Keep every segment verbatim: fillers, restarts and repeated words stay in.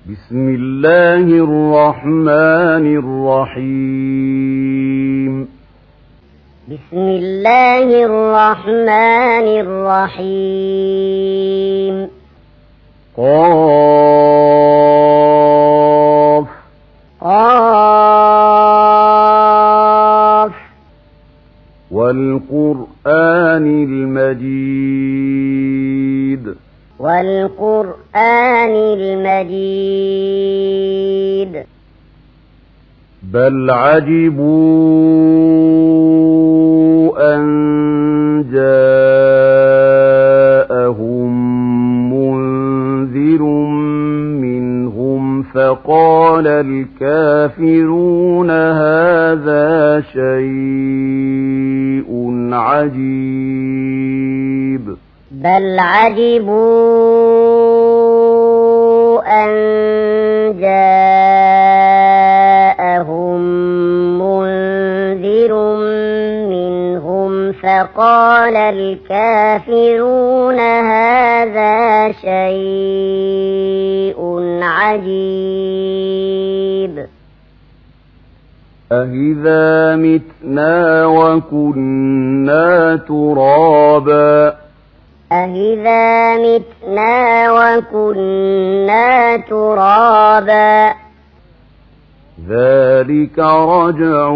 بسم الله الرحمن الرحيم بسم الله الرحمن الرحيم قاف قاف والقرآن المجيد والقرآن المجيد بل عجبوا أن جاءهم منذر منهم فقال الكافرون هذا شيء عجيب بل عجبوا أن جاءهم منذر منهم فقال الكافرون هذا شيء عجيب أإذا متنا وكنا ترابا أإذا متنا وكنا ترابا ذلك رجع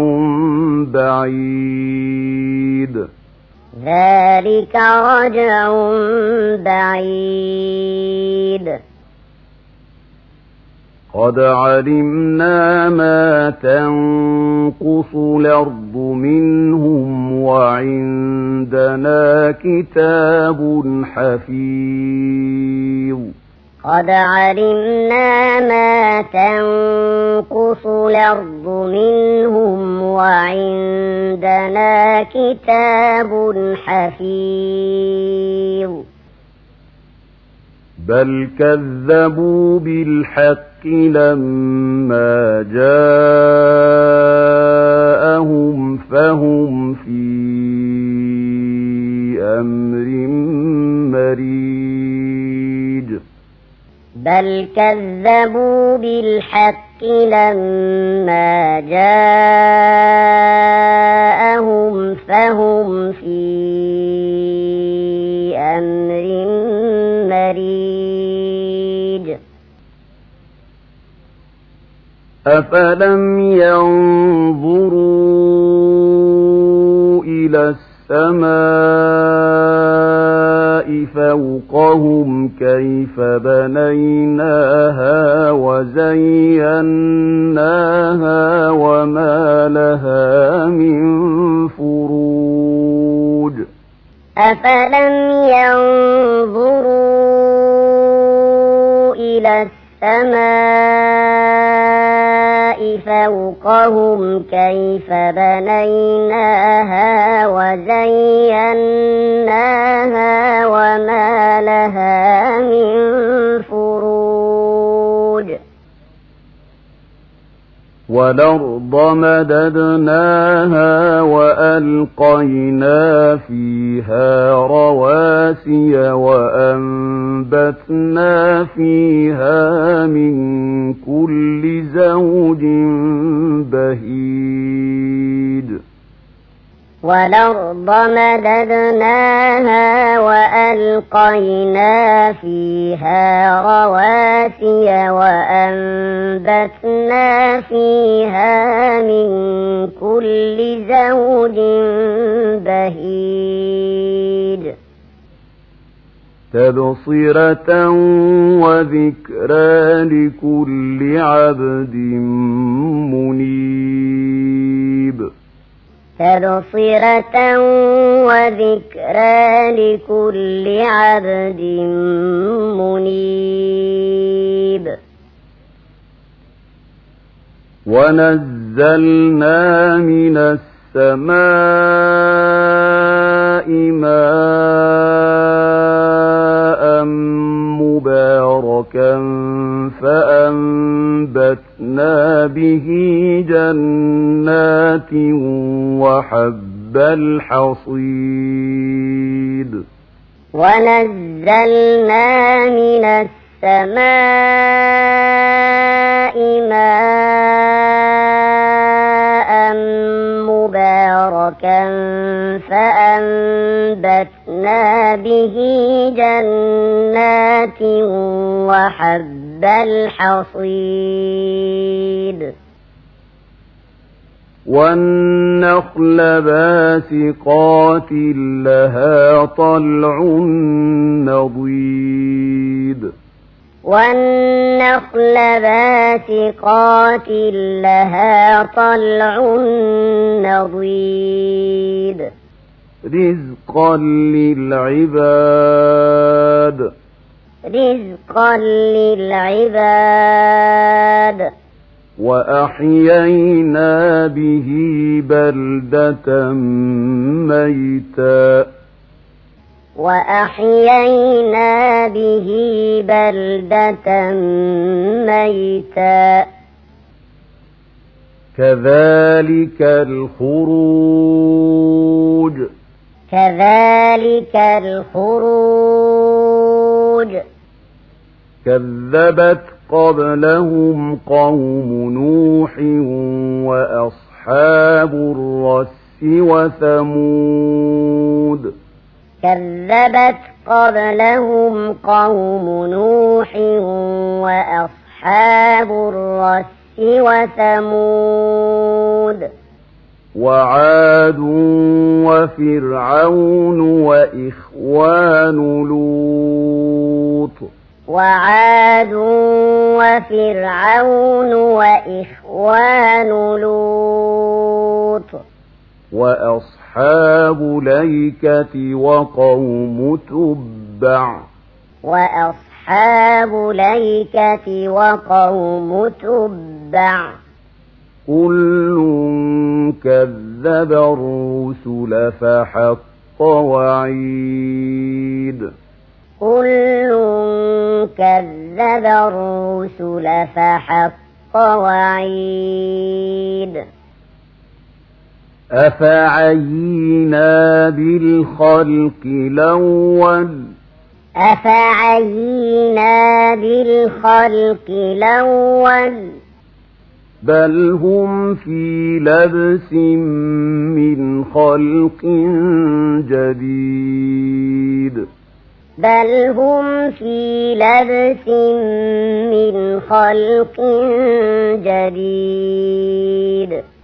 بعيد ذلك رجع بعيد قد علمنا ما تنقص الأرض منهم وعندنا كتاب حفيظ قد علمنا ما تنقص الأرض منهم وعندنا كتاب حفيظ بل كذبوا بالحق لما جاءهم فهم في أمر مريج بل كذبوا بالحق لما جاءهم فهم في أمر مريج أفلم ينظروا إلى السماء فوقهم كيف بنيناها وزيناها وما لها من فروج أفلم ينظروا إلى السماء فوقهم كيف بنيناها وزيناها وما لها من فروج والأرض مددناها وألقينا فيها رواسي وأنبتنا فيها من كل زوج بهيج والأرض مددناها وألقينا فيها رواسي وأنبتنا فيها من كل زوج بهيج تبصرة وذكرى لكل عبد منيب تبصرة وذكرى لكل عبد منيب ونزلنا من السماء ماء مباركا فأنبتنا به جنات وحب الحصيد ونزلنا من السماء فأنبتنا به جنات وحب الحصيد والنخل باسقات لها طلع نضيد والنخل باسقات لها طلع نضيد رزقا للعباد رزقا للعباد وأحيينا به بلدة ميتا وأحيينا به بلدة ميتا كذلك الخروج كذلك الخروج كذبت قبلهم قوم نوح وأصحاب الرس وثمود كذبت قبلهم قوم نوح وأصحاب الرس وثمود وعاد وفرعون وإخوان لوط وعاد وفرعون وإخوان لوط وأصحاب الأيكة وقوم تبع وأصحاب الأيكة وقوم تبع كل كذب الرسل فحق وعيد كل كذب الرسل فحق وعيد أفعينا بالخلق الأول أفعينا بالخلق الأول بل هم في لبس من خلق جديد بل هم في لبس من خلق جديد